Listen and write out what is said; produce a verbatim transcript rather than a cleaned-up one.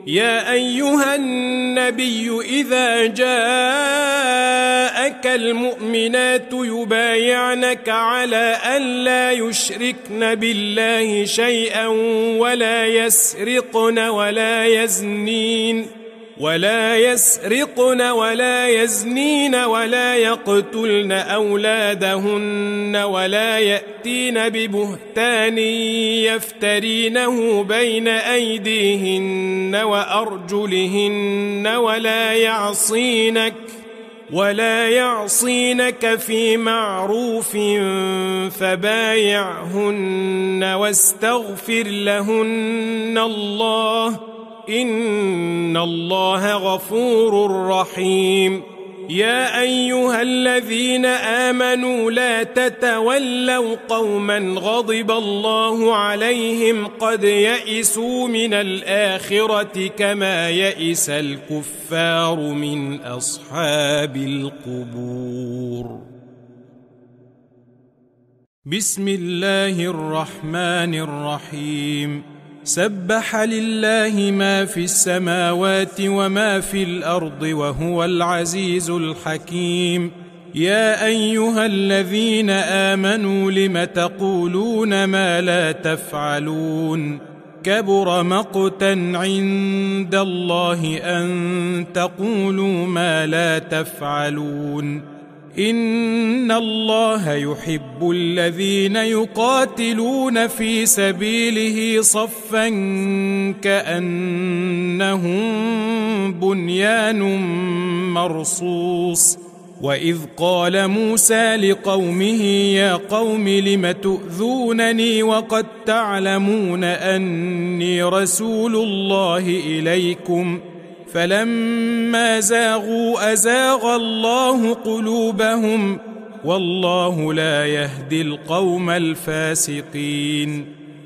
يا أيها النبي إذا جاءك المؤمنات يبايعنك على أن لا يشركن بالله شيئا ولا يسرقن ولا يزنين ولا يسرقن ولا يزنين ولا يقتلن أولادهن ولا يأتين ببهتان يفترينه بين أيديهن وأرجلهن ولا يعصينك ولا يعصينك في معروف فبايعهن واستغفر لهن الله إن الله غفور رحيم. يا أيها الذين آمنوا لا تتولوا قوما غضب الله عليهم قد يئسوا من الآخرة كما يئس الكفار من أصحاب القبور. بسم الله الرحمن الرحيم. سبح لله ما في السماوات وما في الأرض وهو العزيز الحكيم. يا أيها الذين آمنوا لم تقولون ما لا تفعلون كبر مقتا عند الله أن تقولوا ما لا تفعلون. إن الله يحب الذين يقاتلون في سبيله صفا كأنهم بنيان مرصوص. وإذ قال موسى لقومه يا قوم لم تؤذونني وقد تعلمون أني رسول الله إليكم فلما زاغوا أزاغ الله قلوبهم والله لا يهدي القوم الفاسقين.